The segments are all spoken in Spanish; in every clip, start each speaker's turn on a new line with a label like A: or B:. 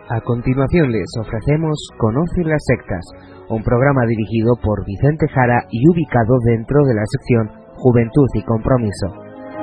A: A continuación les ofrecemos Conoce las sectas, un programa dirigido por Vicente Jara y ubicado dentro de la sección Juventud y Compromiso.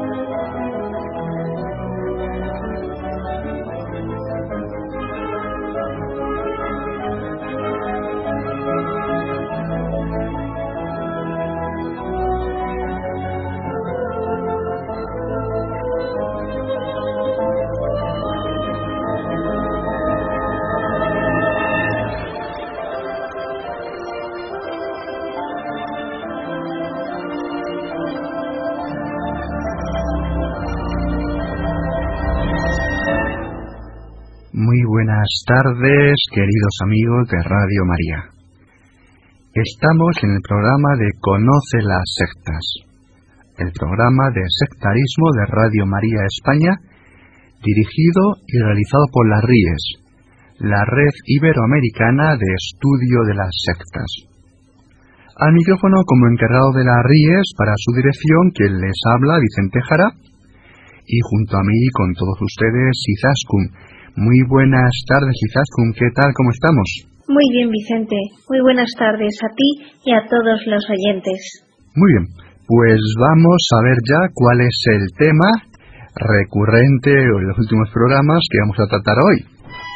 B: Muy buenas tardes, queridos amigos de Radio María. Estamos en el programa de Conoce las sectas, el programa de sectarismo de Radio María España, dirigido y realizado por las RIES, la Red Iberoamericana de Estudio de las Sectas. Al micrófono, como encargado de las RIES para su dirección, quien les habla, Vicente Jara, y junto a mí, con todos ustedes, Izaskun. Muy buenas tardes, Izaskun, ¿qué tal? ¿Cómo estamos?
C: Muy bien, Vicente. Muy buenas tardes a ti y a todos los oyentes.
B: Muy bien, pues vamos a ver ya cuál es el tema recurrente en los últimos programas que vamos a tratar hoy.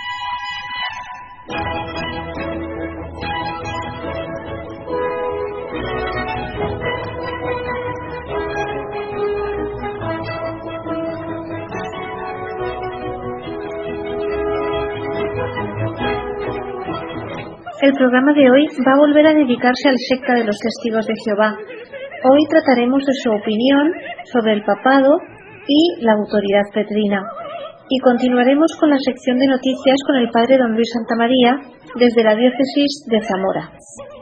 C: El programa de hoy va a volver a dedicarse al secta de los Testigos de Jehová. Hoy trataremos de su opinión sobre el papado y la autoridad petrina. Y continuaremos con la sección de noticias con el padre don Luis Santamaría desde la diócesis de Zamora.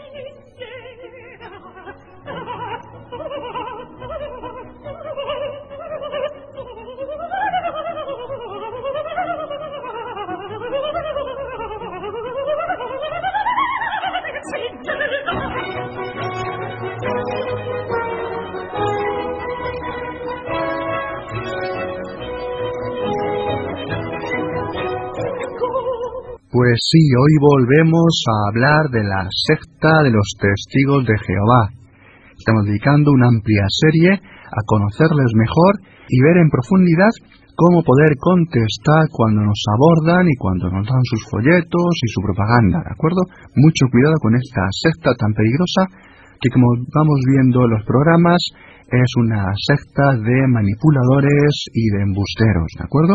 B: Pues sí, hoy volvemos a hablar de la secta de los Testigos de Jehová. Estamos dedicando una amplia serie a conocerles mejor y ver en profundidad cómo poder contestar cuando nos abordan y cuando nos dan sus folletos y su propaganda, ¿de acuerdo? Mucho cuidado con esta secta tan peligrosa que, como vamos viendo en los programas, es una secta de manipuladores y de embusteros, ¿de acuerdo?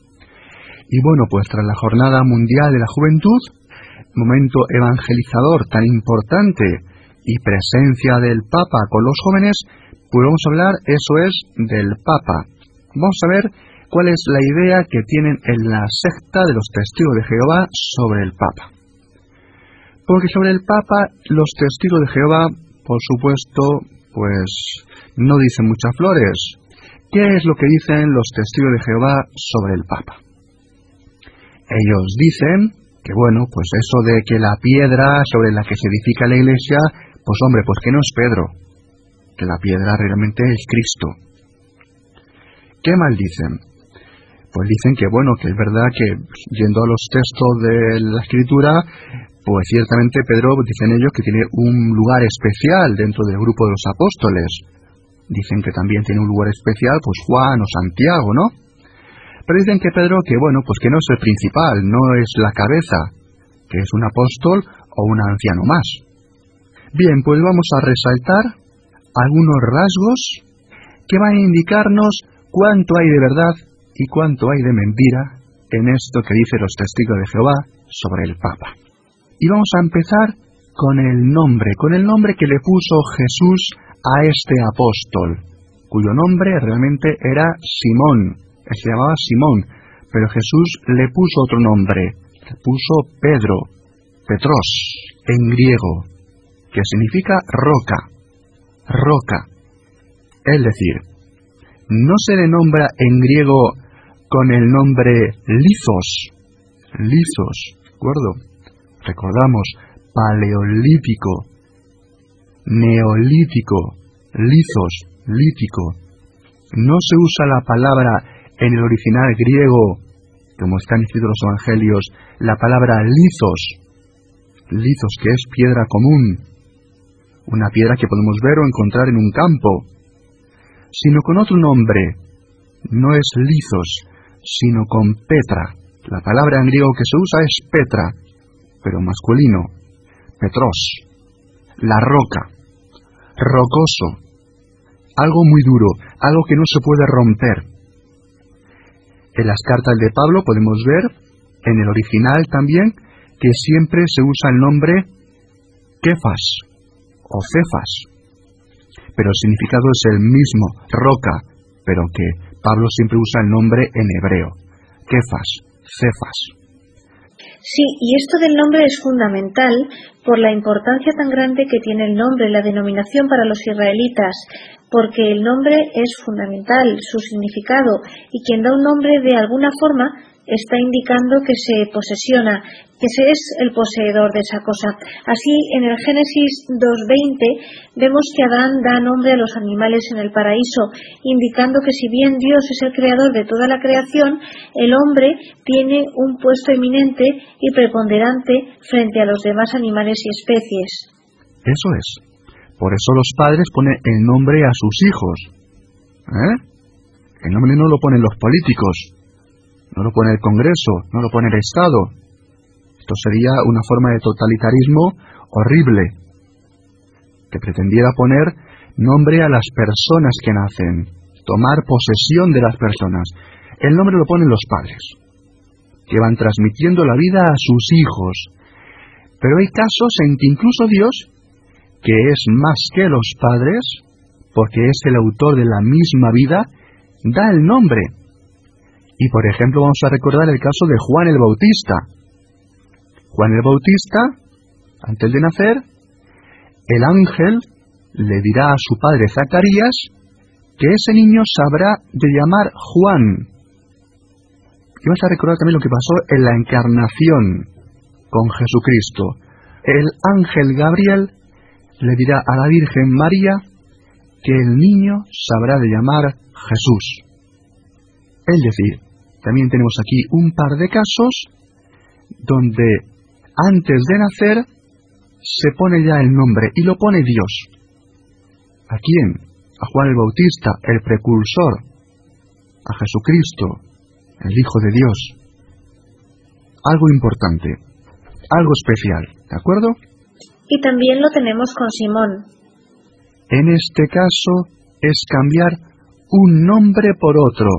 B: Y bueno, pues tras la Jornada Mundial de la Juventud, momento evangelizador tan importante y presencia del Papa con los jóvenes, pues vamos a hablar, eso es, del Papa. Vamos a ver cuál es la idea que tienen en la secta de los Testigos de Jehová sobre el Papa. Porque sobre el Papa, los Testigos de Jehová, por supuesto, pues no dicen muchas flores. ¿Qué es lo que dicen los Testigos de Jehová sobre el Papa? Ellos dicen que, bueno, pues eso de que la piedra sobre la que se edifica la iglesia, pues hombre, pues que no es Pedro, que la piedra realmente es Cristo. ¿Qué mal dicen? Pues dicen que, bueno, que es verdad que, yendo a los textos de la Escritura, pues ciertamente Pedro, dicen ellos, que tiene un lugar especial dentro del grupo de los apóstoles. Dicen que también tiene un lugar especial, pues Juan o Santiago, ¿no? Pero dicen que Pedro, que bueno, pues que no es el principal, no es la cabeza, que es un apóstol o un anciano más. Bien, pues vamos a resaltar algunos rasgos que van a indicarnos cuánto hay de verdad y cuánto hay de mentira en esto que dicen los Testigos de Jehová sobre el Papa. Y vamos a empezar con el nombre que le puso Jesús a este apóstol, cuyo nombre realmente era Simón. Se llamaba Simón, pero Jesús le puso otro nombre, le puso Pedro, Petros, en griego, que significa roca. Es decir, no se le nombra en griego con el nombre Lithos, ¿de acuerdo? Recordamos, paleolítico, neolítico, lithos, lítico. No se usa la palabra en el original griego como están escritos los evangelios, la palabra lithos, que es piedra común, una piedra que podemos ver o encontrar en un campo, sino con otro nombre. No es lithos, sino con petra. La palabra en griego que se usa es petra, pero masculino, petros, la roca, rocoso, algo muy duro, algo que no se puede romper. En las cartas de Pablo podemos ver, en el original también, que siempre se usa el nombre Kefas o Cefas, pero el significado es el mismo, roca, pero que Pablo siempre usa el nombre en hebreo, Kefas, Cefas.
C: Sí, y esto del nombre es fundamental por la importancia tan grande que tiene el nombre, la denominación para los israelitas, porque el nombre es fundamental, su significado, y quien da un nombre de alguna forma está indicando que se posesiona, que se es el poseedor de esa cosa. Así, en el Génesis 2:20 vemos que Adán da nombre a los animales en el paraíso, indicando que si bien Dios es el creador de toda la creación, el hombre tiene un puesto eminente y preponderante frente a los demás animales y especies.
B: Eso es. Por eso los padres ponen el nombre a sus hijos. El nombre no lo ponen los políticos, no lo pone el Congreso, no lo pone el Estado. Esto sería una forma de totalitarismo horrible, que pretendiera poner nombre a las personas que nacen, tomar posesión de las personas. El nombre lo ponen los padres, que van transmitiendo la vida a sus hijos. Pero hay casos en que incluso Dios, que es más que los padres, porque es el autor de la misma vida, da el nombre. Y por ejemplo vamos a recordar el caso de Juan el Bautista. Juan el Bautista, antes de nacer, el ángel le dirá a su padre Zacarías que ese niño sabrá de llamar Juan. Y vamos a recordar también lo que pasó en la encarnación con Jesucristo. El ángel Gabriel le dirá a la Virgen María que el niño sabrá de llamar Jesús. Es decir, también tenemos aquí un par de casos donde antes de nacer se pone ya el nombre y lo pone Dios. ¿A quién? A Juan el Bautista, el precursor, a Jesucristo, el Hijo de Dios. Algo importante, algo especial, ¿de acuerdo?
C: Y también lo tenemos con Simón.
B: En este caso es cambiar un nombre por otro.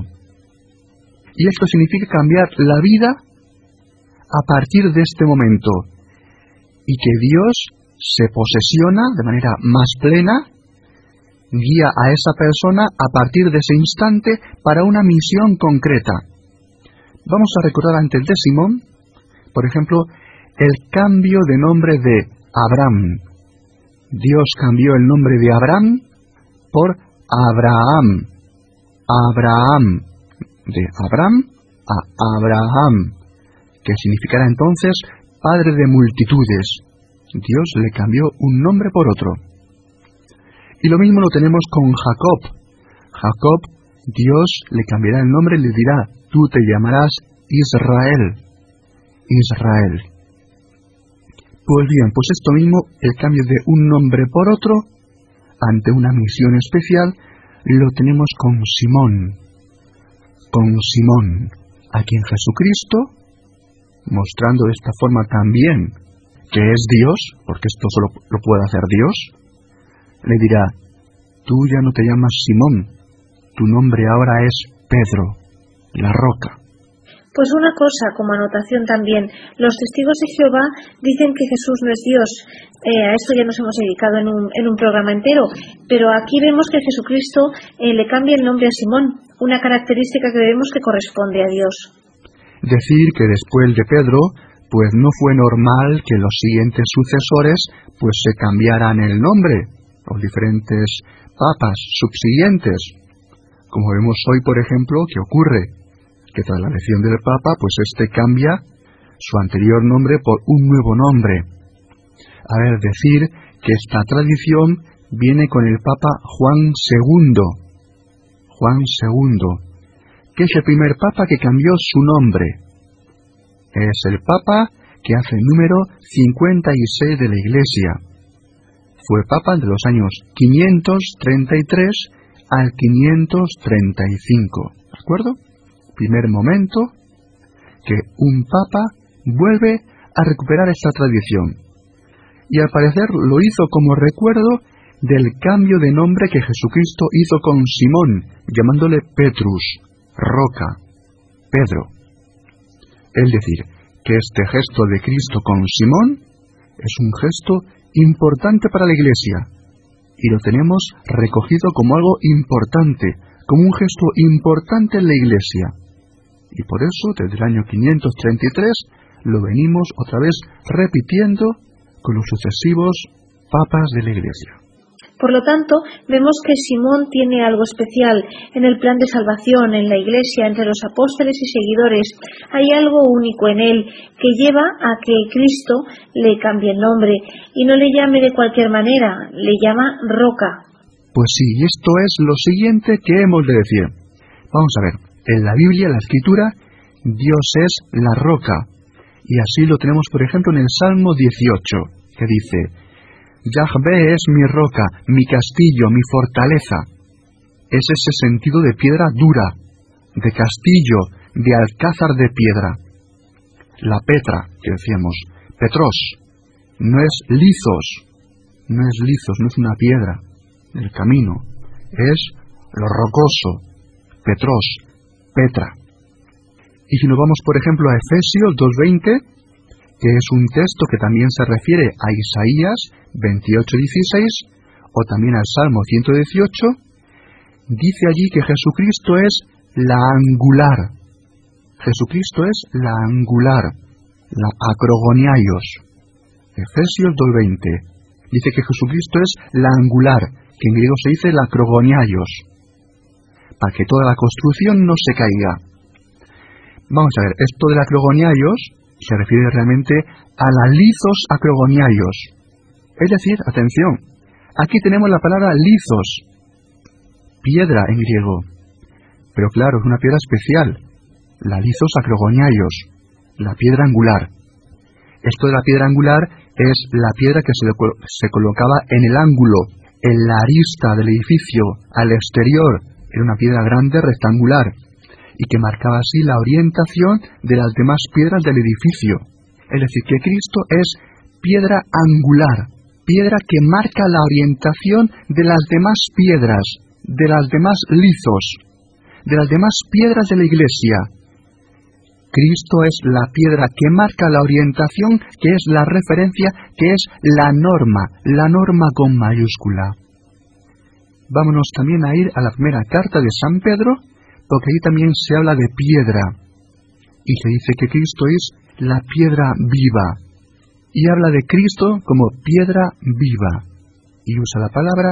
B: Y esto significa cambiar la vida a partir de este momento. Y que Dios se posesiona de manera más plena, guía a esa persona a partir de ese instante para una misión concreta. Vamos a recordar antes de Simón, por ejemplo, el cambio de nombre de Abraham. Dios cambió el nombre de Abraham por Abraham. Abraham. De Abraham a Abraham, que significará entonces padre de multitudes. Dios le cambió un nombre por otro. Y lo mismo lo tenemos con Jacob. Jacob, Dios le cambiará el nombre y le dirá, tú te llamarás Israel. Israel. Pues bien, pues esto mismo, el cambio de un nombre por otro, ante una misión especial, lo tenemos con Simón. Con Simón, a quien Jesucristo, mostrando de esta forma también que es Dios, porque esto solo lo puede hacer Dios, le dirá, tú ya no te llamas Simón, tu nombre ahora es Pedro, la roca.
C: Pues una cosa, como anotación también, los testigos de Jehová dicen que Jesús no es Dios. A esto ya nos hemos dedicado en un programa entero, pero aquí vemos que Jesucristo le cambia el nombre a Simón, una característica que vemos que corresponde a Dios.
B: Decir que después de Pedro, pues no fue normal que los siguientes sucesores pues se cambiaran el nombre, los diferentes papas subsiguientes. Como vemos hoy, por ejemplo, que ocurre que tras la elección del Papa, pues este cambia su anterior nombre por un nuevo nombre. A ver, decir que esta tradición viene con el Papa Juan II. Juan II, que es el primer Papa que cambió su nombre. Es el Papa que hace el número 56 de la Iglesia. Fue Papa de los años 533 al 535. ¿De acuerdo? Primer momento que un Papa vuelve a recuperar esta tradición. Y al parecer lo hizo como recuerdo del cambio de nombre que Jesucristo hizo con Simón, llamándole Petrus, roca, Pedro. Es decir, que este gesto de Cristo con Simón es un gesto importante para la Iglesia, y lo tenemos recogido como algo importante, como un gesto importante en la Iglesia. Y por eso, desde el año 533, lo venimos otra vez repitiendo con los sucesivos papas de la Iglesia.
C: Por lo tanto, vemos que Simón tiene algo especial en el plan de salvación en la Iglesia, entre los apóstoles y seguidores. Hay algo único en él que lleva a que Cristo le cambie el nombre y no le llame de cualquier manera, le llama roca.
B: Pues sí, esto es lo siguiente que hemos de decir. Vamos a ver, en la Biblia, en la Escritura, Dios es la roca. Y así lo tenemos, por ejemplo, en el Salmo 18, que dice: Yahvé es mi roca, mi castillo, mi fortaleza. Es ese sentido de piedra dura, de castillo, de alcázar de piedra. La Petra, que decíamos, Petros, no es lizos, no es una piedra del camino, es lo rocoso, Petros, Petra. Y si nos vamos, por ejemplo, a Efesios 2:20, que es un texto que también se refiere a Isaías 28:16, o también al Salmo 118, dice allí que Jesucristo es la angular. Jesucristo es la angular, la acrogoniaios. Efesios 2:20 dice que Jesucristo es la angular, que en griego se dice la acrogoniaios, para que toda la construcción no se caiga. Vamos a ver, esto de la acrogoniaios se refiere realmente a la lizos acrogoniaios. Es decir, atención, aquí tenemos la palabra lizos, piedra en griego, pero claro, es una piedra especial, la lizos acrogoniaios, la piedra angular. Esto de la piedra angular es la piedra que se colocaba en el ángulo, en la arista del edificio, al exterior. Era una piedra grande, rectangular, y que marcaba así la orientación de las demás piedras del edificio. Es decir, que Cristo es piedra angular, piedra que marca la orientación de las demás piedras, de las demás lizos, de las demás piedras de la Iglesia. Cristo es la piedra que marca la orientación, que es la referencia, que es la norma con mayúscula. Vámonos también a ir a la primera carta de San Pedro, porque ahí también se habla de piedra, y se dice que Cristo es la piedra viva, y habla de Cristo como piedra viva, y usa la palabra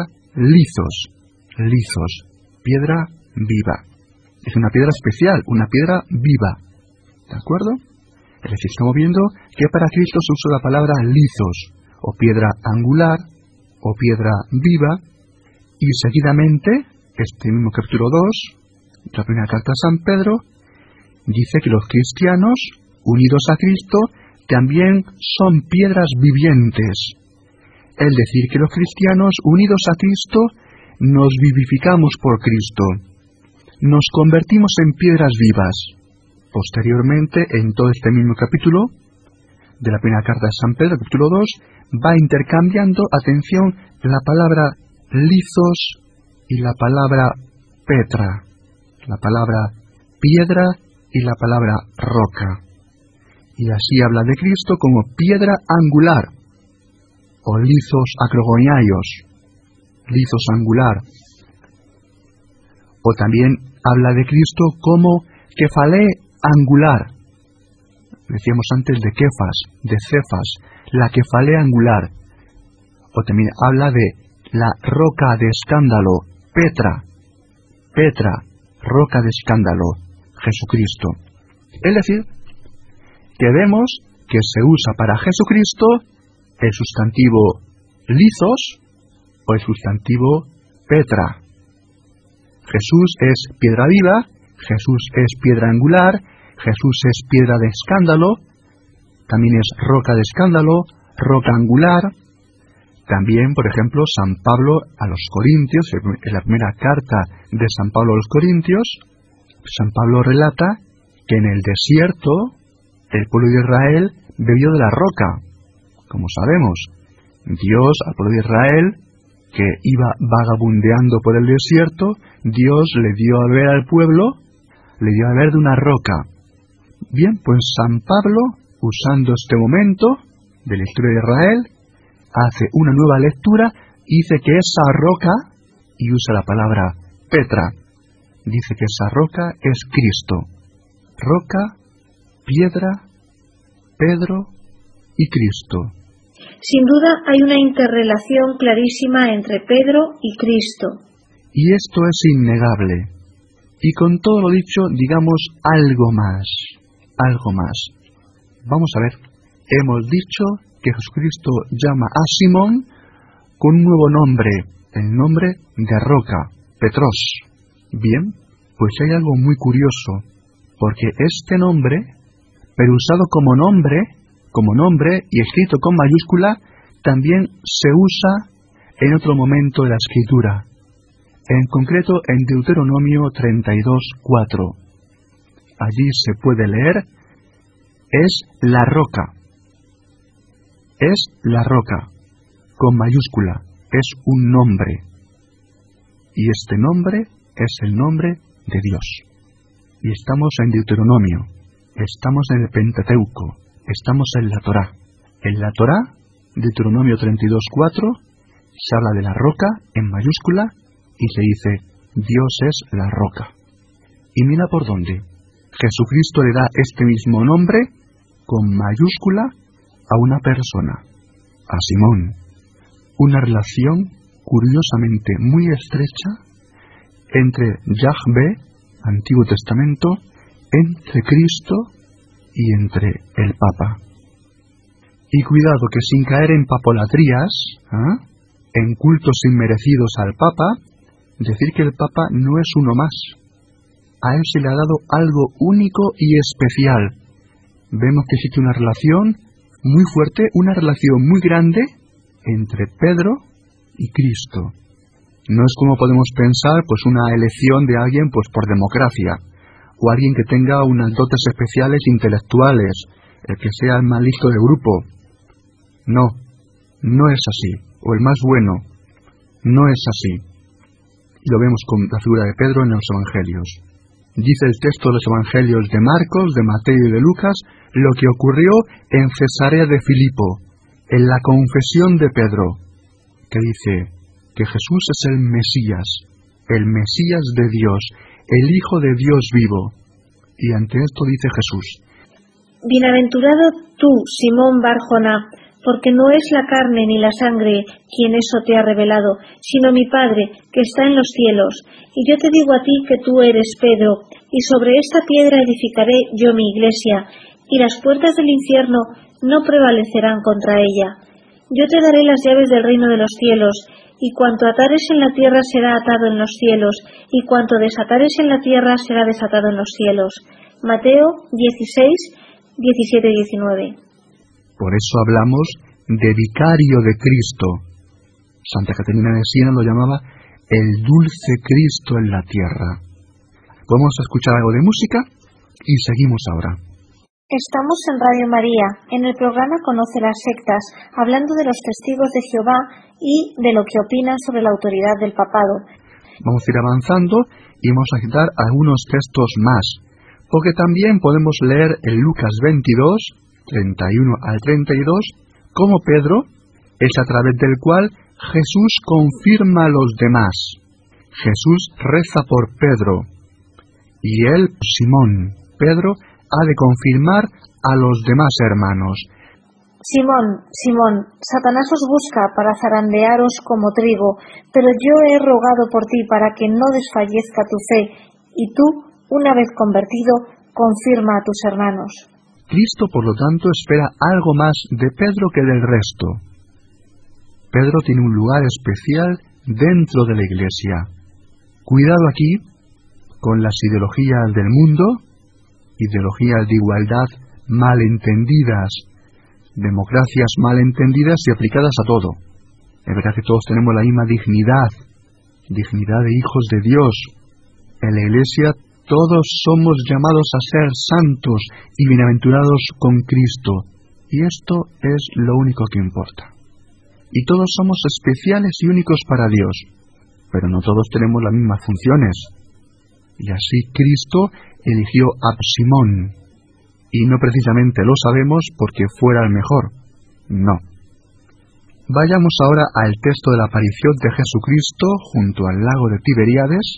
B: lizos, piedra viva. Es una piedra especial, una piedra viva, ¿de acuerdo? Es decir, estamos viendo que para Cristo se usa la palabra lizos, o piedra angular, o piedra viva, y seguidamente, este mismo capítulo 2, la primera carta a San Pedro, dice que los cristianos, unidos a Cristo, también son piedras vivientes. Es decir, que los cristianos, unidos a Cristo, nos vivificamos por Cristo. Nos convertimos en piedras vivas. Posteriormente, en todo este mismo capítulo, de la primera carta de San Pedro, capítulo 2, va intercambiando, atención, la palabra lizos y la palabra petra, la palabra piedra y la palabra roca. Y así habla de Cristo como piedra angular, o lizos acrogoniaios, lizos angular. O también habla de Cristo como kefalé angular. Decíamos antes de Kefas, de Cefas, la kefalé angular. O también habla de la roca de escándalo, Petra, roca de escándalo, Jesucristo. Es decir, que vemos que se usa para Jesucristo el sustantivo lizos o el sustantivo Petra. Jesús es piedra viva, Jesús es piedra angular, Jesús es piedra de escándalo, también es roca de escándalo, roca angular. También, por ejemplo, San Pablo a los Corintios, en la primera carta de San Pablo a los Corintios, San Pablo relata que en el desierto el pueblo de Israel bebió de la roca. Como sabemos, Dios al pueblo de Israel, que iba vagabundeando por el desierto, Dios le dio a beber al pueblo, le dio a beber de una roca. Bien, pues San Pablo, usando este momento de la historia de Israel, hace una nueva lectura y dice que esa roca, y usa la palabra Petra, dice que esa roca es Cristo. Roca, piedra, Pedro y Cristo.
C: Sin duda hay una interrelación clarísima entre Pedro y Cristo.
B: Y esto es innegable. Y con todo lo dicho, digamos algo más. Algo más. Vamos a ver. Hemos dicho que Jesucristo llama a Simón con un nuevo nombre, el nombre de roca, Petros. Bien, pues hay algo muy curioso, porque este nombre, pero usado como nombre y escrito con mayúscula, también se usa en otro momento de la Escritura, en concreto en Deuteronomio 32:4. Allí se puede leer, es la roca. Es la roca, con mayúscula, es un nombre. Y este nombre es el nombre de Dios. Y estamos en Deuteronomio, estamos en el Pentateuco, estamos en la Torá. En la Torá, Deuteronomio 32:4, se habla de la roca en mayúscula y se dice, Dios es la roca. Y mira por dónde. Jesucristo le da este mismo nombre, con mayúscula, a una persona, a Simón. Una relación curiosamente muy estrecha entre Yahvé, Antiguo Testamento, entre Cristo y entre el Papa. Y cuidado que sin caer en papolatrías, en cultos inmerecidos al Papa, decir que el Papa no es uno más. A él se le ha dado algo único y especial. Vemos que existe una relación muy fuerte, una relación muy grande entre Pedro y Cristo. No es como podemos pensar, pues una elección de alguien pues por democracia, o alguien que tenga unas dotes especiales intelectuales, el que sea el más listo del grupo. No, no es así, o el más bueno, no es así. Lo vemos con la figura de Pedro en los Evangelios. Dice el texto de los Evangelios de Marcos, de Mateo y de Lucas, lo que ocurrió en Cesarea de Filipo, en la confesión de Pedro, que dice que Jesús es el Mesías de Dios, el Hijo de Dios vivo. Y ante esto dice Jesús:
C: Bienaventurado tú, Simón Bar-Jonás, porque no es la carne ni la sangre quien eso te ha revelado, sino mi Padre que está en los cielos. Y yo te digo a ti que tú eres Pedro, y sobre esta piedra edificaré yo mi iglesia, y las puertas del infierno no prevalecerán contra ella. Yo te daré las llaves del reino de los cielos, y cuanto atares en la tierra será atado en los cielos, y cuanto desatares en la tierra será desatado en los cielos. Mateo 16, 17 y 19.
B: Por eso hablamos de vicario de Cristo. Santa Caterina de Siena lo llamaba el dulce Cristo en la tierra. Vamos a escuchar algo de música y seguimos ahora.
C: Estamos en Radio María, en el programa Conoce las sectas, hablando de los testigos de Jehová y de lo que opinan sobre la autoridad del papado.
B: Vamos a ir avanzando y vamos a citar algunos textos más, porque también podemos leer en Lucas 22, 31 al 32, como Pedro es a través del cual Jesús confirma a los demás. Jesús reza por Pedro, y él, Simón, Pedro, ha de confirmar a los demás hermanos.
C: Simón, Simón, Satanás os busca para zarandearos como trigo, pero yo he rogado por ti para que no desfallezca tu fe, y tú, una vez convertido, confirma a tus hermanos.
B: Cristo, por lo tanto, espera algo más de Pedro que del resto. Pedro tiene un lugar especial dentro de la Iglesia. Cuidado aquí con las ideologías del mundo, ideologías de igualdad malentendidas democracias mal entendidas y aplicadas a todo. Es verdad que todos tenemos la misma dignidad de hijos de Dios. En la Iglesia todos somos llamados a ser santos y bienaventurados con Cristo, y esto es lo único que importa. Y todos somos especiales y únicos para Dios, pero no todos tenemos las mismas funciones. Y así Cristo eligió a Simón, y no precisamente lo sabemos porque fuera el mejor, no. Vayamos ahora al texto de la aparición de Jesucristo junto al lago de Tiberíades.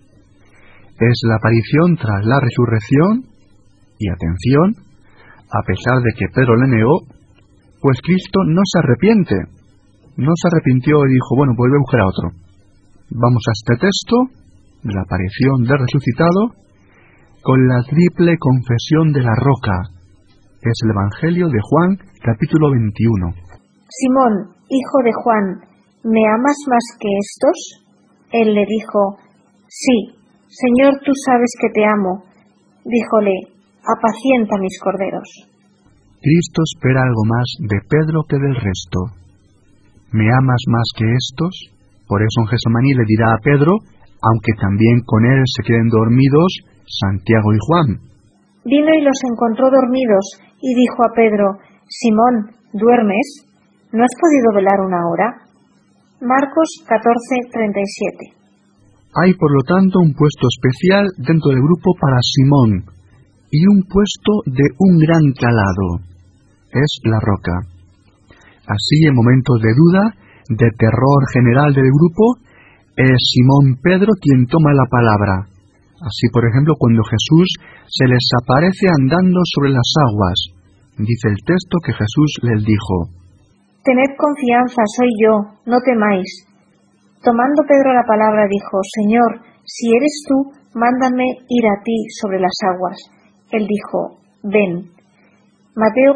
B: Es la aparición tras la resurrección, y atención, a pesar de que Pedro le negó, pues Cristo no se arrepiente. No se arrepintió y dijo, bueno, pues voy a buscar a otro. Vamos a este texto de la aparición del resucitado con la triple confesión de la roca. Es el Evangelio de Juan, capítulo 21.
C: Simón, hijo de Juan, ¿me amas más que estos? Él le dijo, sí, Señor, tú sabes que te amo. Díjole, apacienta mis corderos.
B: Cristo espera algo más de Pedro que del resto. ¿Me amas más que estos? Por eso en Getsemaní le dirá a Pedro, aunque también con él se queden dormidos Santiago y Juan.
C: Vino y los encontró dormidos, y dijo a Pedro, Simón, ¿duermes? ¿No has podido velar una hora? Marcos 14:37.
B: Hay por lo tanto un puesto especial dentro del grupo para Simón, y un puesto de un gran calado. Es la roca. Así, en momentos de duda, de terror general del grupo, es Simón Pedro quien toma la palabra. Así, por ejemplo, cuando Jesús se les aparece andando sobre las aguas, dice el texto que Jesús les dijo,
C: Tened confianza, soy yo, no temáis. Tomando Pedro la palabra, dijo, Señor, si eres tú, mándame ir a ti sobre las aguas. Él dijo, ven. Mateo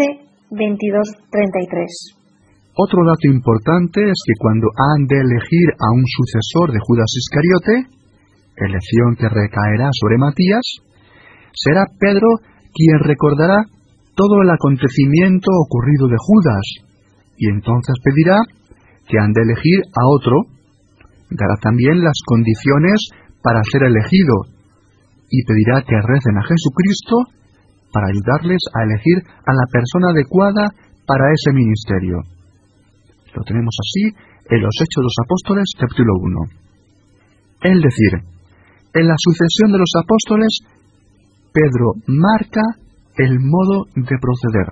C: 14:22-33.
B: Otro dato importante es que cuando han de elegir a un sucesor de Judas Iscariote, elección que recaerá sobre Matías, será Pedro quien recordará todo el acontecimiento ocurrido de Judas, y entonces pedirá que han de elegir a otro, dará también las condiciones para ser elegido, y pedirá que recen a Jesucristo para ayudarles a elegir a la persona adecuada para ese ministerio. Lo tenemos así en los Hechos de los Apóstoles, capítulo 1. Es decir, en la sucesión de los apóstoles, Pedro marca el modo de proceder.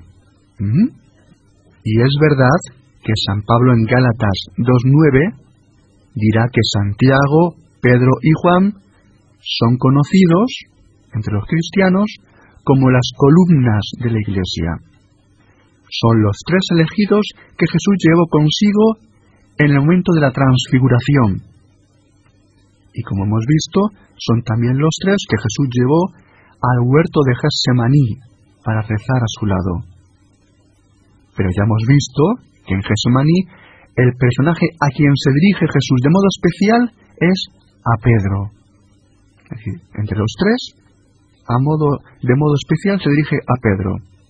B: Y es verdad que San Pablo en Gálatas 2:9 dirá que Santiago, Pedro y Juan son conocidos entre los cristianos como las columnas de la Iglesia. Son los tres elegidos que Jesús llevó consigo en el momento de la transfiguración. Y como hemos visto, son también los tres que Jesús llevó al huerto de Getsemaní para rezar a su lado. Pero ya hemos visto que en Getsemaní el personaje a quien se dirige Jesús de modo especial es a Pedro. Es decir, entre los tres, de modo especial se dirige a Pedro.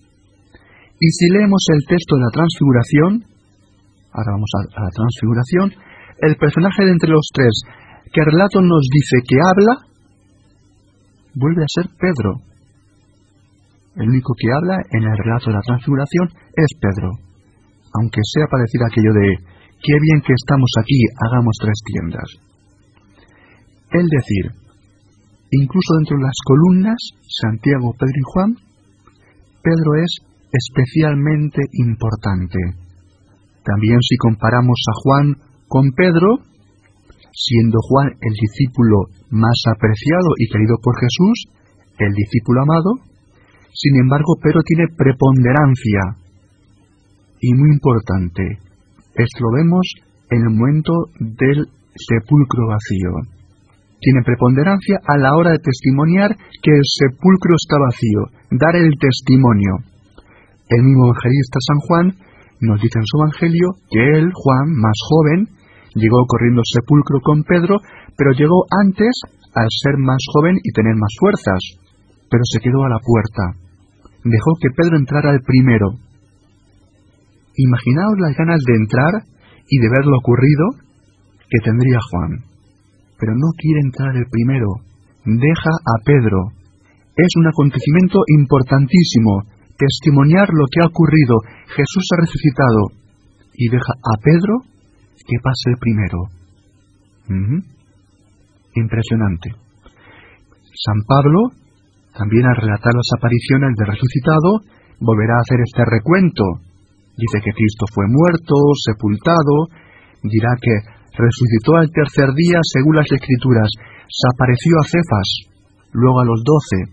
B: Y si leemos el texto de la transfiguración, ahora vamos a la transfiguración, el personaje de entre los tres que el relato nos dice que habla, vuelve a ser Pedro. El único que habla en el relato de la transfiguración es Pedro, aunque sea parecido a aquello de qué bien que estamos aquí, hagamos 3 tiendas. Es decir, incluso dentro de las columnas, Santiago, Pedro y Juan, Pedro es especialmente importante. También si comparamos a Juan con Pedro, siendo Juan el discípulo más apreciado y querido por Jesús, el discípulo amado, sin embargo Pedro tiene preponderancia. Y muy importante, esto lo vemos en el momento del sepulcro vacío. Tiene preponderancia a la hora de testimoniar que el sepulcro está vacío, dar el testimonio. El mismo evangelista San Juan nos dice en su evangelio que él, Juan, más joven, llegó corriendo al sepulcro con Pedro, pero llegó antes al ser más joven y tener más fuerzas, pero se quedó a la puerta. Dejó que Pedro entrara el primero. Imaginaos las ganas de entrar y de ver lo ocurrido que tendría Juan. Pero no quiere entrar el primero. Deja a Pedro. Es un acontecimiento importantísimo. Testimoniar lo que ha ocurrido. Jesús ha resucitado. Y deja a Pedro que pase el primero. Impresionante. San Pablo, también al relatar las apariciones del resucitado, volverá a hacer este recuento. Dice que Cristo fue muerto, sepultado, dirá que resucitó al tercer día según las Escrituras, se apareció a Cefas, luego a los 12.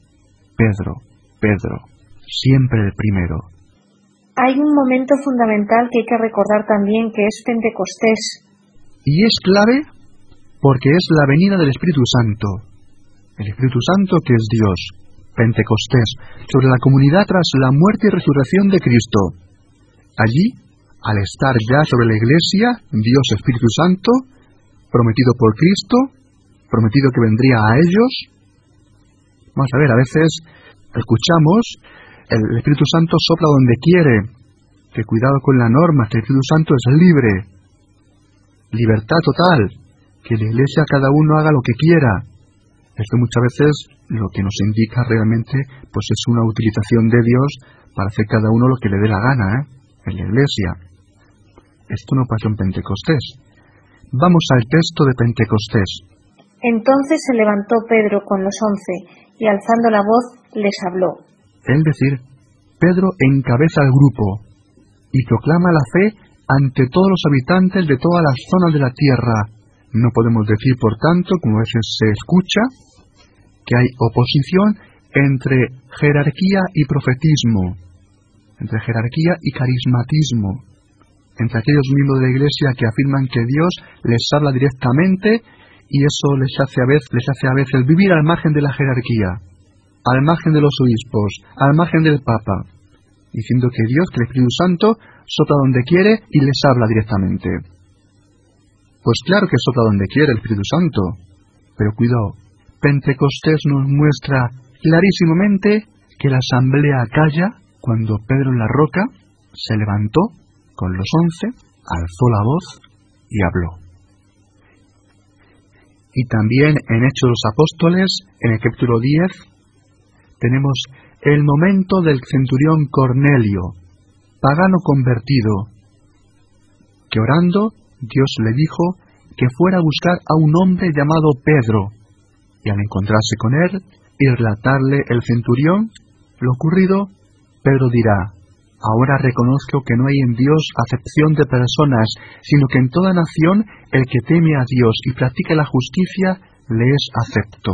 B: Pedro, siempre el primero.
C: Hay un momento fundamental que hay que recordar también, que es Pentecostés.
B: Y es clave porque es la venida del Espíritu Santo. El Espíritu Santo que es Dios. Pentecostés, sobre la comunidad tras la muerte y resurrección de Cristo. Allí, al estar ya sobre la Iglesia, Dios Espíritu Santo, prometido por Cristo, prometido que vendría a ellos. Vamos a ver, a veces escuchamos, el Espíritu Santo sopla donde quiere, que cuidado con la norma, que el Espíritu Santo es libre, libertad total, que la Iglesia cada uno haga lo que quiera. Esto muchas veces lo que nos indica realmente pues es una utilización de Dios para hacer cada uno lo que le dé la gana, en la Iglesia. Esto no pasó en Pentecostés. Vamos al texto de Pentecostés.
C: Entonces se levantó Pedro con los 11 y alzando la voz les habló.
B: Es decir, Pedro encabeza al grupo y proclama la fe ante todos los habitantes de todas las zonas de la tierra. No podemos decir, por tanto, como a veces se escucha, que hay oposición entre jerarquía y profetismo, entre jerarquía y carismatismo, entre aquellos miembros de la Iglesia que afirman que Dios les habla directamente y eso les hace a veces vivir al margen de la jerarquía, al margen de los obispos, al margen del Papa, diciendo que Dios, que el Espíritu Santo, sopla donde quiere y les habla directamente. Pues claro que sopla donde quiere el Espíritu Santo, pero cuidado, Pentecostés nos muestra clarísimamente que la asamblea calla cuando Pedro en la roca se levantó con los 11, alzó la voz y habló. Y también en Hechos de los Apóstoles, en el capítulo 10, tenemos el momento del centurión Cornelio, pagano convertido, que orando Dios le dijo que fuera a buscar a un hombre llamado Pedro, y al encontrarse con él y relatarle el centurión lo ocurrido, Pedro dirá: ahora reconozco que no hay en Dios acepción de personas, sino que en toda nación el que teme a Dios y practica la justicia le es acepto.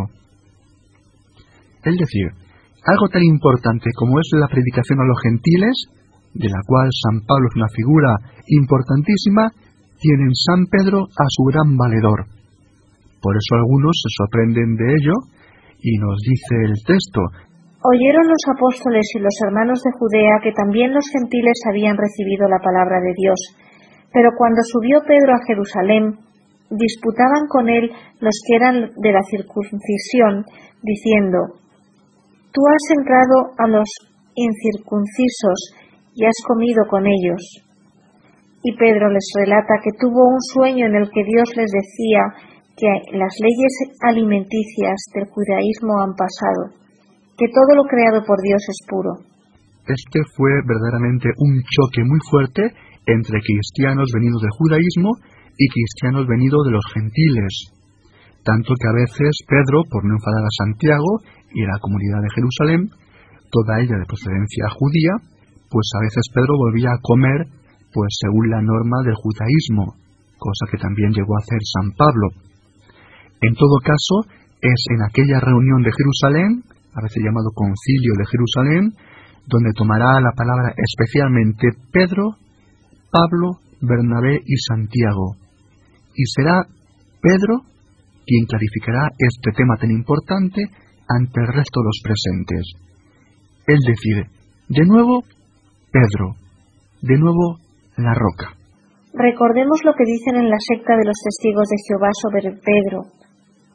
B: Es decir, algo tan importante como es la predicación a los gentiles, de la cual San Pablo es una figura importantísima, tiene en San Pedro a su gran valedor. Por eso algunos se sorprenden de ello y nos dice el texto:
C: Oyeron los apóstoles y los hermanos de Judea que también los gentiles habían recibido la palabra de Dios. Pero cuando subió Pedro a Jerusalén, disputaban con él los que eran de la circuncisión, diciendo: Tú has entrado a los incircuncisos y has comido con ellos. Y Pedro les relata que tuvo un sueño en el que Dios les decía que las leyes alimenticias del judaísmo han pasado, que todo lo creado por Dios es puro.
B: Este fue verdaderamente un choque muy fuerte entre cristianos venidos del judaísmo y cristianos venidos de los gentiles. Tanto que a veces Pedro, por no enfadar a Santiago y a la comunidad de Jerusalén, toda ella de procedencia judía, pues a veces Pedro volvía a comer pues según la norma del judaísmo, cosa que también llegó a hacer San Pablo. En todo caso, es en aquella reunión de Jerusalén, a veces llamado Concilio de Jerusalén, donde tomará la palabra especialmente Pedro, Pablo, Bernabé y Santiago. Y será Pedro quien clarificará este tema tan importante ante el resto de los presentes. Es decir, de nuevo Pedro, de nuevo la roca.
C: Recordemos lo que dicen en la secta de los testigos de Jehová sobre Pedro.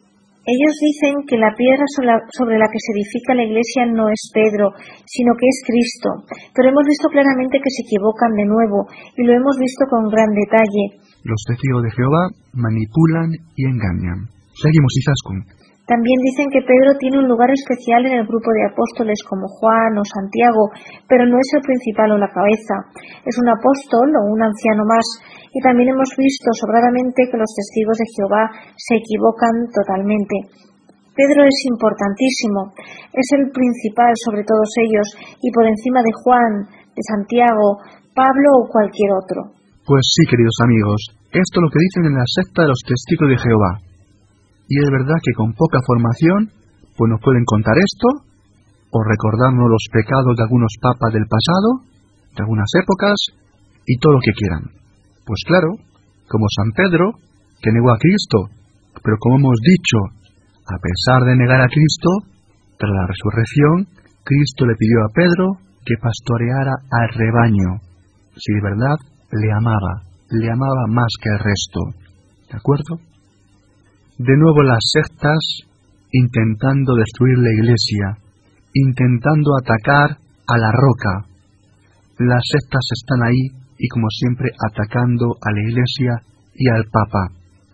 C: Ellos dicen que la piedra sobre la que se edifica la iglesia no es Pedro, sino que es Cristo, pero hemos visto claramente que se equivocan de nuevo, y lo hemos visto con gran detalle.
B: Los testigos de Jehová manipulan y engañan. Seguimos, Izaskun.
C: También dicen que Pedro tiene un lugar especial en el grupo de apóstoles como Juan o Santiago, pero no es el principal o la cabeza. Es un apóstol o un anciano más. Y también hemos visto sobradamente que los testigos de Jehová se equivocan totalmente. Pedro es importantísimo, es el principal sobre todos ellos y por encima de Juan, de Santiago, Pablo o cualquier otro.
B: Pues sí, queridos amigos, esto es lo que dicen en la secta de los testigos de Jehová. Y es verdad que con poca formación, pues nos pueden contar esto, o recordarnos los pecados de algunos papas del pasado, de algunas épocas, y todo lo que quieran. Pues claro, como San Pedro, que negó a Cristo, pero como hemos dicho, a pesar de negar a Cristo, tras la resurrección, Cristo le pidió a Pedro que pastoreara al rebaño, si de verdad le amaba más que el resto. ¿De acuerdo? De nuevo las sectas intentando destruir la iglesia, intentando atacar a la roca. Las sectas están ahí y como siempre atacando a la iglesia y al papa.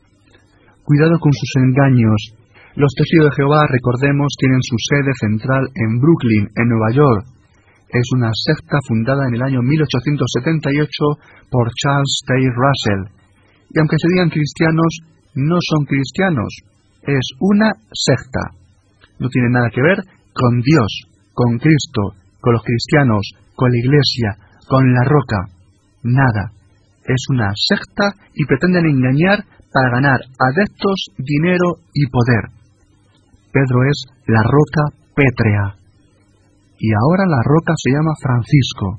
B: Cuidado con sus engaños. Los testigos de Jehová, recordemos, tienen su sede central en Brooklyn, en Nueva York. Es una secta fundada en el año 1878 por Charles Taze Russell. Y aunque se digan cristianos, no son cristianos. Es una secta. No tiene nada que ver con Dios, con Cristo, con los cristianos, con la iglesia, con la roca. Nada. Es una secta y pretenden engañar para ganar adeptos, dinero y poder. Pedro es la roca pétrea. Y ahora la roca se llama Francisco.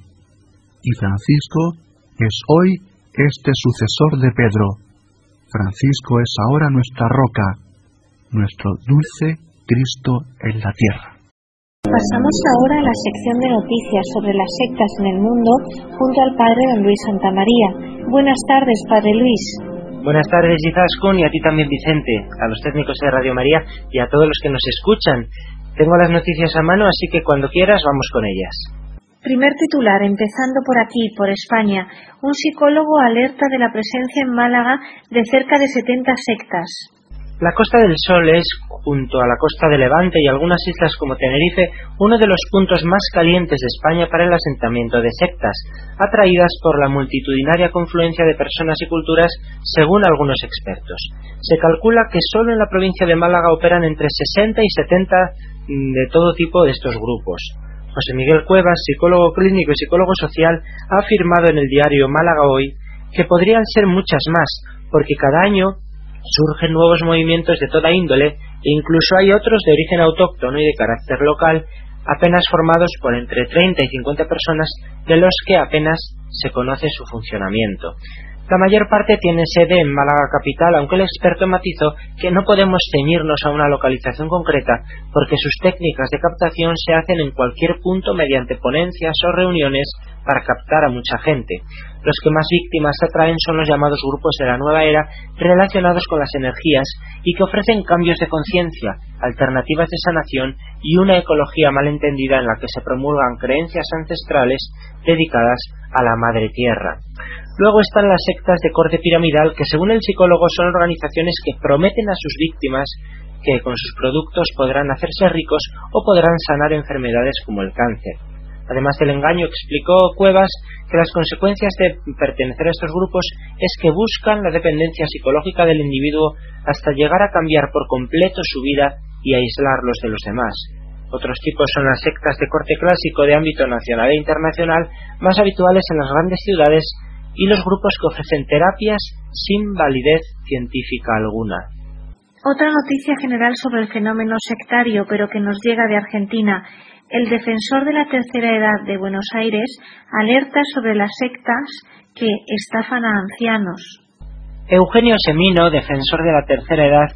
B: Y Francisco es hoy este sucesor de Pedro. Francisco es ahora nuestra roca, nuestro dulce Cristo en la tierra.
C: Pasamos ahora a la sección de noticias sobre las sectas en el mundo junto al padre don Luis Santamaría. Buenas tardes, padre Luis.
A: Buenas tardes, Izaskun, y a ti también, Vicente, a los técnicos de Radio María y a todos los que nos escuchan. Tengo las noticias a mano, así que cuando quieras vamos con ellas.
C: Primer titular, empezando por aquí, por España. Un psicólogo alerta de la presencia en Málaga de cerca de 70 sectas.
A: La Costa del Sol es, junto a la costa de Levante y algunas islas como Tenerife, uno de los puntos más calientes de España para el asentamiento de sectas, atraídas por la multitudinaria confluencia de personas y culturas, según algunos expertos. Se calcula que solo en la provincia de Málaga operan entre 60 y 70 de todo tipo de estos grupos. José Miguel Cuevas, psicólogo clínico y psicólogo social, ha afirmado en el diario Málaga Hoy que podrían ser muchas más, porque cada año surgen nuevos movimientos de toda índole e incluso hay otros de origen autóctono y de carácter local, apenas formados por entre 30 y 50 personas, de los que apenas se conoce su funcionamiento. La mayor parte tiene sede en Málaga capital, aunque el experto matizó que no podemos ceñirnos a una localización concreta porque sus técnicas de captación se hacen en cualquier punto mediante ponencias o reuniones para captar a mucha gente. Los que más víctimas atraen son los llamados grupos de la nueva era relacionados con las energías y que ofrecen cambios de conciencia, alternativas de sanación y una ecología mal entendida en la que se promulgan creencias ancestrales dedicadas a la madre tierra. Luego están las sectas de corte piramidal que, según el psicólogo, son organizaciones que prometen a sus víctimas que con sus productos podrán hacerse ricos o podrán sanar enfermedades como el cáncer. Además del engaño, explicó Cuevas que las consecuencias de pertenecer a estos grupos es que buscan la dependencia psicológica del individuo hasta llegar a cambiar por completo su vida y aislarlos de los demás. Otros tipos son las sectas de corte clásico de ámbito nacional e internacional, más habituales en las grandes ciudades, y los grupos que ofrecen terapias sin validez científica alguna.
C: Otra noticia general sobre el fenómeno sectario, pero que nos llega de Argentina. El defensor de la tercera edad de Buenos Aires alerta sobre las sectas que estafan a ancianos.
A: Eugenio Semino, defensor de la tercera edad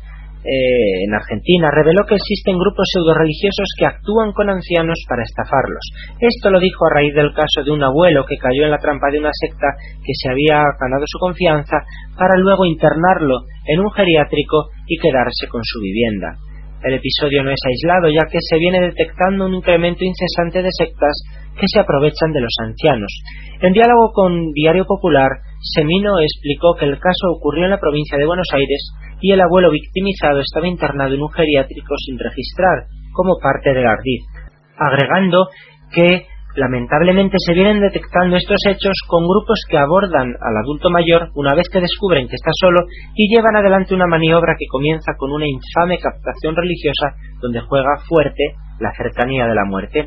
A: en Argentina, reveló que existen grupos pseudo-religiosos que actúan con ancianos para estafarlos. Esto lo dijo a raíz del caso de un abuelo que cayó en la trampa de una secta que se había ganado su confianza para luego internarlo en un geriátrico y quedarse con su vivienda. El episodio no es aislado, ya que se viene detectando un incremento incesante de sectas que se aprovechan de los ancianos. En diálogo con Diario Popular, Semino explicó que el caso ocurrió en la provincia de Buenos Aires y el abuelo victimizado estaba internado en un geriátrico sin registrar, como parte del ardid, agregando que lamentablemente se vienen detectando estos hechos con grupos que abordan al adulto mayor una vez que descubren que está solo y llevan adelante una maniobra que comienza con una infame captación religiosa donde juega fuerte la cercanía de la muerte.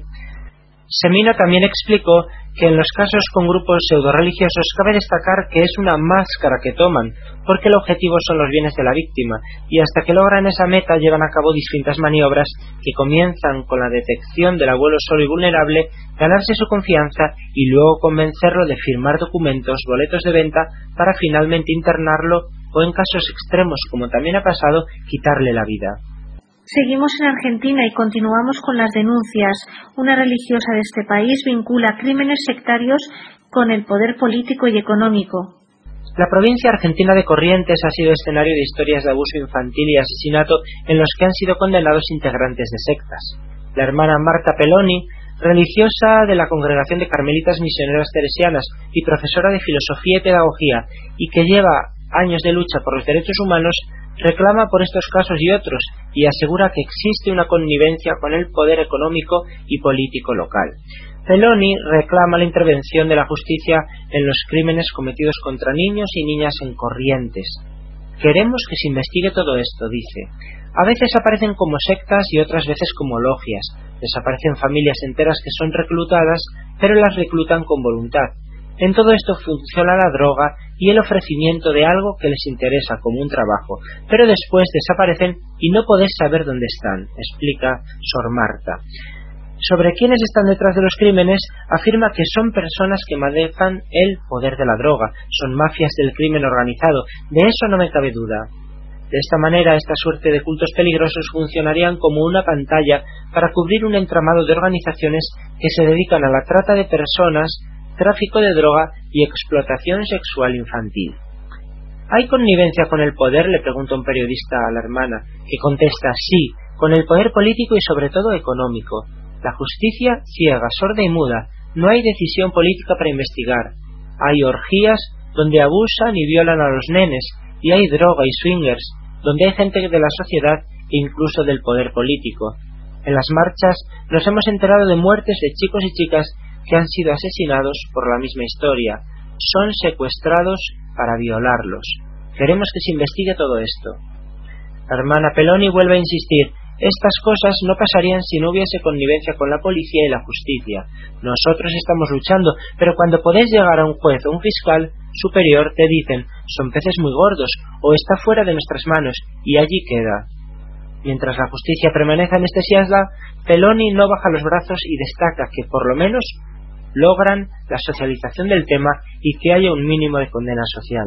A: Semino también explicó que en los casos con grupos pseudo-religiosos cabe destacar que es una máscara que toman, porque el objetivo son los bienes de la víctima, y hasta que logran esa meta llevan a cabo distintas maniobras que comienzan con la detección del abuelo solo y vulnerable, ganarse su confianza y luego convencerlo de firmar documentos, boletos de venta, para finalmente internarlo o, en casos extremos, como también ha pasado, quitarle la vida.
C: Seguimos en Argentina y continuamos con las denuncias. Una religiosa de este país vincula crímenes sectarios con el poder político y económico.
A: La provincia argentina de Corrientes ha sido escenario de historias de abuso infantil y asesinato en los que han sido condenados integrantes de sectas. La hermana Marta Peloni, religiosa de la Congregación de Carmelitas Misioneras Teresianas y profesora de Filosofía y Pedagogía, y que lleva años de lucha por los derechos humanos, reclama por estos casos y otros y asegura que existe una connivencia con el poder económico y político local. Peloni reclama la intervención de la justicia en los crímenes cometidos contra niños y niñas en Corrientes. Queremos que se investigue todo esto, dice. A veces aparecen como sectas y otras veces como logias. Desaparecen familias enteras que son reclutadas, pero las reclutan con voluntad. En todo esto funciona la droga y el ofrecimiento de algo que les interesa como un trabajo, pero después desaparecen y no podés saber dónde están, explica Sor Marta. Sobre quiénes están detrás de los crímenes, afirma que son personas que manejan el poder de la droga, son mafias del crimen organizado, de eso no me cabe duda. De esta manera, esta suerte de cultos peligrosos funcionarían como una pantalla para cubrir un entramado de organizaciones que se dedican a la trata de personas, tráfico de droga y explotación sexual infantil. ¿Hay connivencia con el poder?, le pregunta un periodista a la hermana, que contesta sí, con el poder político y sobre todo económico. La justicia ciega, sorda y muda, no hay decisión política para investigar. Hay orgías donde abusan y violan a los nenes, y hay droga y swingers, donde hay gente de la sociedad e incluso del poder político. En las marchas nos hemos enterado de muertes de chicos y chicas que han sido asesinados por la misma historia. Son secuestrados para violarlos. Queremos que se investigue todo esto. La hermana Peloni vuelve a insistir. Estas cosas no pasarían si no hubiese connivencia con la policía y la justicia. Nosotros estamos luchando, pero cuando podés llegar a un juez o un fiscal superior te dicen, son peces muy gordos, o está fuera de nuestras manos, y allí queda. Mientras la justicia permanece anestesiada, Peloni no baja los brazos y destaca que por lo menos logran la socialización del tema y que haya un mínimo de condena social.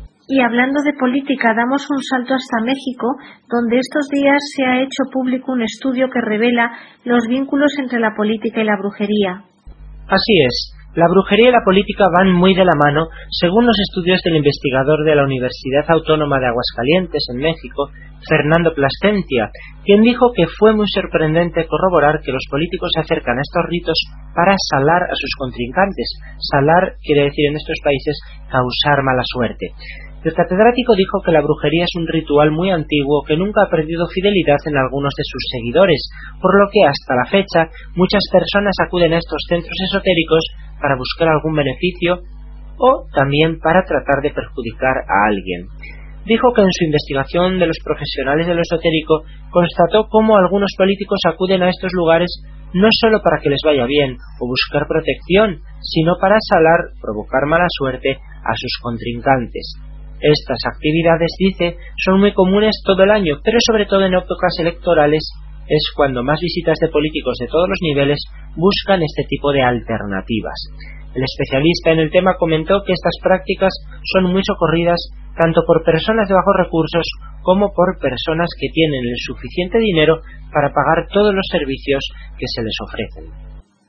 C: Y hablando de política, damos un salto hasta México, donde estos días se ha hecho público un estudio que revela los vínculos entre la política y la brujería.
A: Así es, la brujería y la política van muy de la mano, según los estudios del investigador de la Universidad Autónoma de Aguascalientes, en México, Fernando Plasencia, quien dijo que fue muy sorprendente corroborar que los políticos se acercan a estos ritos para salar a sus contrincantes. Salar quiere decir en estos países causar mala suerte. El catedrático dijo que la brujería es un ritual muy antiguo que nunca ha perdido fidelidad en algunos de sus seguidores, por lo que hasta la fecha muchas personas acuden a estos centros esotéricos para buscar algún beneficio o también para tratar de perjudicar a alguien. Dijo que en su investigación de los profesionales de lo esotérico constató cómo algunos políticos acuden a estos lugares no solo para que les vaya bien o buscar protección, sino para salar, provocar mala suerte a sus contrincantes. Estas actividades, dice, son muy comunes todo el año, pero sobre todo en épocas electorales es cuando más visitas de políticos de todos los niveles buscan este tipo de alternativas. El especialista en el tema comentó que estas prácticas son muy socorridas tanto por personas de bajos recursos como por personas que tienen el suficiente dinero para pagar todos los servicios que se les ofrecen.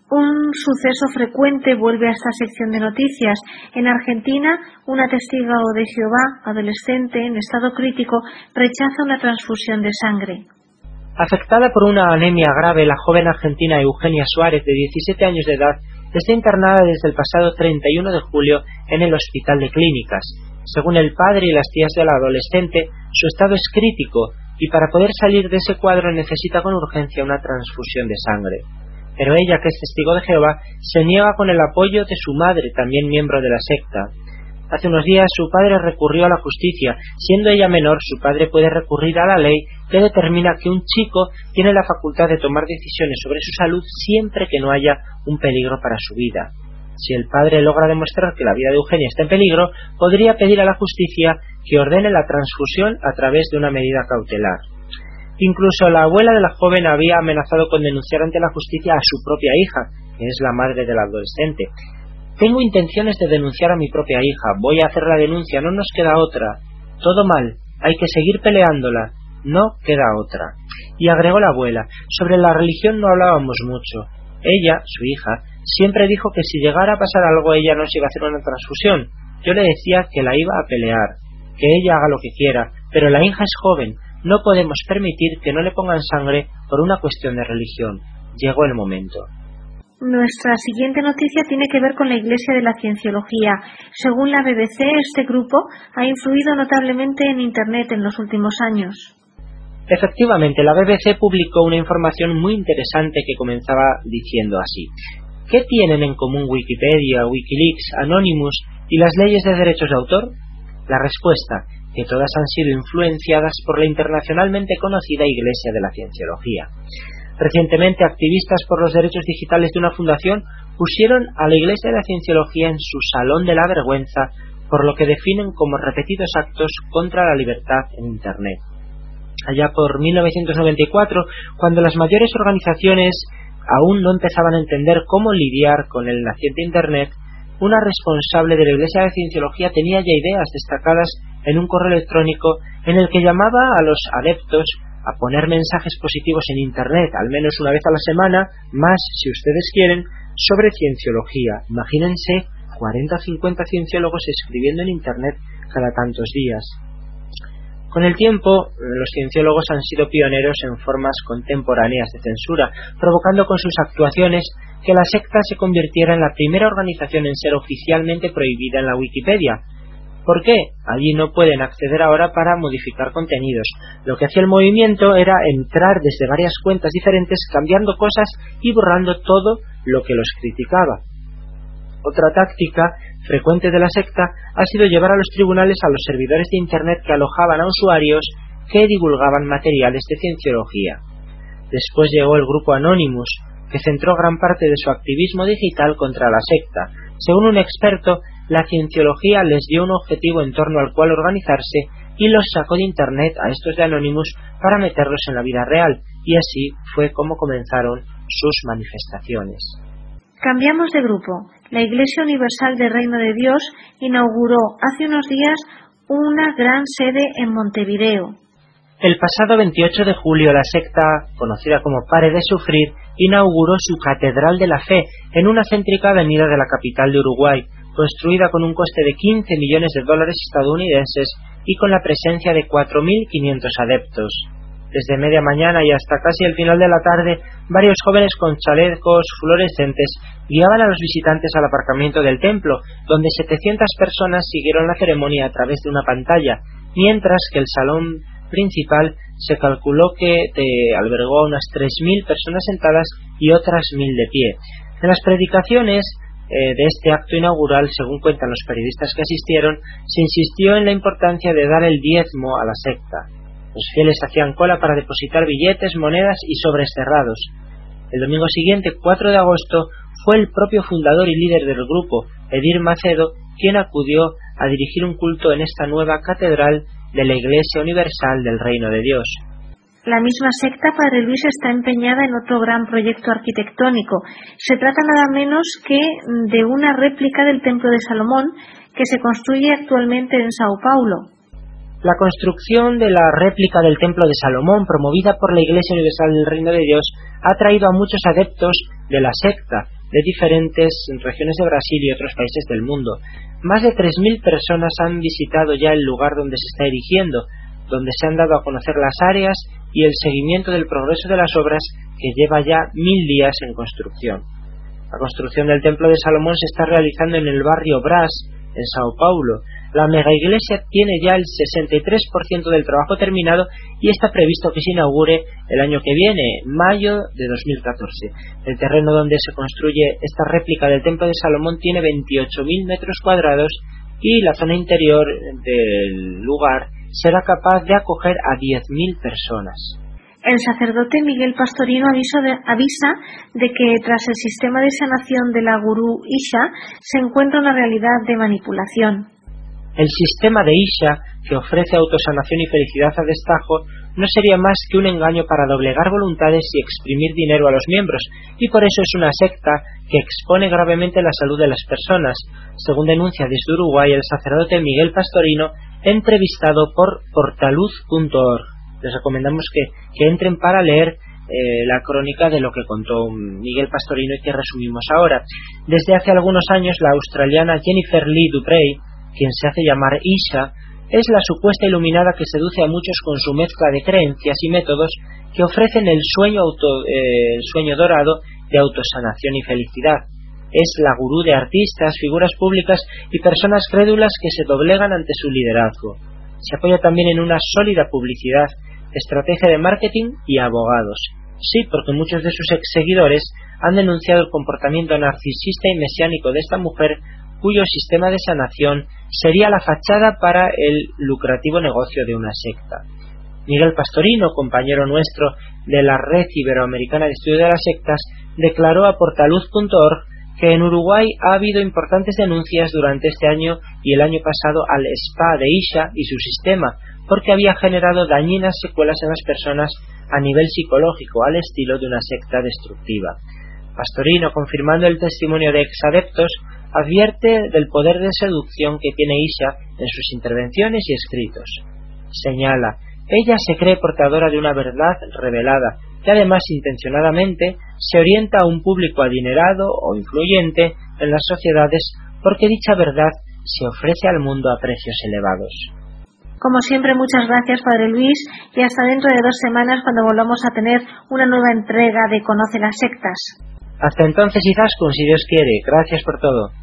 C: Un suceso frecuente vuelve a esta sección de noticias. En Argentina, una testigo de Jehová, adolescente en estado crítico, rechaza una transfusión de sangre.
A: Afectada por una anemia grave, la joven argentina Eugenia Suárez, de 17 años de edad, está internada desde el pasado 31 de julio en el Hospital de Clínicas. Según el padre y las tías de la adolescente, su estado es crítico y para poder salir de ese cuadro necesita con urgencia una transfusión de sangre. Pero ella, que es testigo de Jehová, se niega con el apoyo de su madre, también miembro de la secta. Hace unos días su padre recurrió a la justicia. Siendo ella menor, su padre puede recurrir a la ley que determina que un chico tiene la facultad de tomar decisiones sobre su salud siempre que no haya un peligro para su vida. Si el padre logra demostrar que la vida de Eugenia está en peligro, podría pedir a la justicia que ordene la transfusión a través de una medida cautelar. Incluso la abuela de la joven había amenazado con denunciar ante la justicia a su propia hija, que es la madre del adolescente. Tengo intenciones de denunciar a mi propia hija, voy a hacer la denuncia, no nos queda otra. Todo mal, hay que seguir peleándola, no queda otra. Y agregó la abuela, sobre la religión no hablábamos mucho. Ella, su hija, siempre dijo que si llegara a pasar algo ella nos iba a hacer una transfusión. Yo le decía que la iba a pelear, que ella haga lo que quiera, pero la hija es joven, no podemos permitir que no le pongan sangre por una cuestión de religión. Llegó el momento.
C: Nuestra siguiente noticia tiene que ver con la Iglesia de la Cienciología. Según la BBC, este grupo ha influido notablemente en Internet en los últimos años.
A: Efectivamente, la BBC publicó una información muy interesante que comenzaba diciendo así: ¿qué tienen en común Wikipedia, Wikileaks, Anonymous y las leyes de derechos de autor? La respuesta, que todas han sido influenciadas por la internacionalmente conocida Iglesia de la Cienciología. Recientemente, activistas por los derechos digitales de una fundación pusieron a la Iglesia de la Cienciología en su salón de la vergüenza por lo que definen como repetidos actos contra la libertad en Internet. Allá por 1994, cuando las mayores organizaciones aún no empezaban a entender cómo lidiar con el naciente Internet, una responsable de la Iglesia de la Cienciología tenía ya ideas destacadas en un correo electrónico en el que llamaba a los adeptos a poner mensajes positivos en Internet, al menos una vez a la semana, más si ustedes quieren, sobre cienciología. Imagínense 40 o 50 cienciólogos escribiendo en Internet cada tantos días. Con el tiempo, los cienciólogos han sido pioneros en formas contemporáneas de censura, provocando con sus actuaciones que la secta se convirtiera en la primera organización en ser oficialmente prohibida en la Wikipedia. ¿Por qué? Allí no pueden acceder ahora para modificar contenidos. Lo que hacía el movimiento era entrar desde varias cuentas diferentes, cambiando cosas y borrando todo lo que los criticaba. Otra táctica frecuente de la secta ha sido llevar a los tribunales a los servidores de Internet que alojaban a usuarios que divulgaban materiales de cienciología. Después llegó el grupo Anonymous, que centró gran parte de su activismo digital contra la secta. Según un experto, la cienciología les dio un objetivo en torno al cual organizarse y los sacó de Internet a estos de Anonymous para meterlos en la vida real, y así fue como comenzaron sus manifestaciones.
C: Cambiamos de grupo. La Iglesia Universal del Reino de Dios inauguró hace unos días una gran sede en Montevideo.
A: El pasado 28 de julio la secta, conocida como Pare de Sufrir, inauguró su Catedral de la Fe en una céntrica avenida de la capital de Uruguay, construida con un coste de $15 millones estadounidenses y con la presencia de 4.500 adeptos. Desde media mañana y hasta casi el final de la tarde, varios jóvenes con chalecos fluorescentes guiaban a los visitantes al aparcamiento del templo, donde 700 personas siguieron la ceremonia a través de una pantalla, mientras que el salón principal se calculó que albergó a unas 3.000 personas sentadas y otras 1.000 de pie. En las predicaciones de este acto inaugural, según cuentan los periodistas que asistieron, se insistió en la importancia de dar el diezmo a la secta. Los fieles hacían cola para depositar billetes, monedas y sobres cerrados. El domingo siguiente, 4 de agosto, fue el propio fundador y líder del grupo, Edir Macedo, quien acudió a dirigir un culto en esta nueva catedral de la Iglesia Universal del Reino de Dios.
C: La misma secta, Padre Luis, está empeñada en otro gran proyecto arquitectónico. Se trata nada menos que de una réplica del Templo de Salomón que se construye actualmente en Sao Paulo.
A: La construcción de la réplica del Templo de Salomón, promovida por la Iglesia Universal del Reino de Dios, ha traído a muchos adeptos de la secta de diferentes regiones de Brasil y otros países del mundo. Más de 3.000 personas han visitado ya el lugar donde se está erigiendo. donde se han dado a conocer las áreas y el seguimiento del progreso de las obras que lleva ya 1000 días en construcción. La construcción del Templo de Salomón se está realizando en el barrio Brás, en Sao Paulo. La megaiglesia tiene ya el 63% del trabajo terminado y está previsto que se inaugure el año que viene, mayo de 2014. El terreno donde se construye esta réplica del Templo de Salomón tiene 28.000 metros cuadrados y la zona interior del lugar será capaz de acoger a 10.000 personas.
C: El sacerdote Miguel Pastorino avisa de que tras el sistema de sanación de la gurú Isha se encuentra una realidad de manipulación.
A: El sistema de Isha, que ofrece autosanación y felicidad a destajo, no sería más que un engaño para doblegar voluntades y exprimir dinero a los miembros, y por eso es una secta que expone gravemente la salud de las personas, según denuncia desde Uruguay el sacerdote Miguel Pastorino, entrevistado por portaluz.org. Les recomendamos que entren para leer la crónica de lo que contó Miguel Pastorino y que resumimos ahora. Desde hace algunos años, la australiana Jennifer Lee Duprey, quien se hace llamar Isha, es la supuesta iluminada que seduce a muchos con su mezcla de creencias y métodos que ofrecen el sueño dorado de autosanación y felicidad. Es la gurú de artistas, figuras públicas y personas crédulas que se doblegan ante su liderazgo. Se apoya también en una sólida publicidad, estrategia de marketing y abogados. Sí, porque muchos de sus exseguidores han denunciado el comportamiento narcisista y mesiánico de esta mujer, cuyo sistema de sanación sería la fachada para el lucrativo negocio de una secta. Miguel Pastorino, compañero nuestro de la Red Iberoamericana de Estudio de las Sectas, declaró a portaluz.org que en Uruguay ha habido importantes denuncias durante este año y el año pasado al spa de Isha y su sistema, porque había generado dañinas secuelas en las personas a nivel psicológico, al estilo de una secta destructiva. Pastorino, confirmando el testimonio de exadeptos, advierte del poder de seducción que tiene Isha en sus intervenciones y escritos. Señala, ella se cree portadora de una verdad revelada, que además intencionadamente se orienta a un público adinerado o influyente en las sociedades porque dicha verdad se ofrece al mundo a precios elevados.
C: Como siempre, muchas gracias, Padre Luis, y hasta dentro de 2 semanas cuando volvamos a tener una nueva entrega de Conoce las Sectas.
A: Hasta entonces, Izaskun, si Dios quiere. Gracias por todo.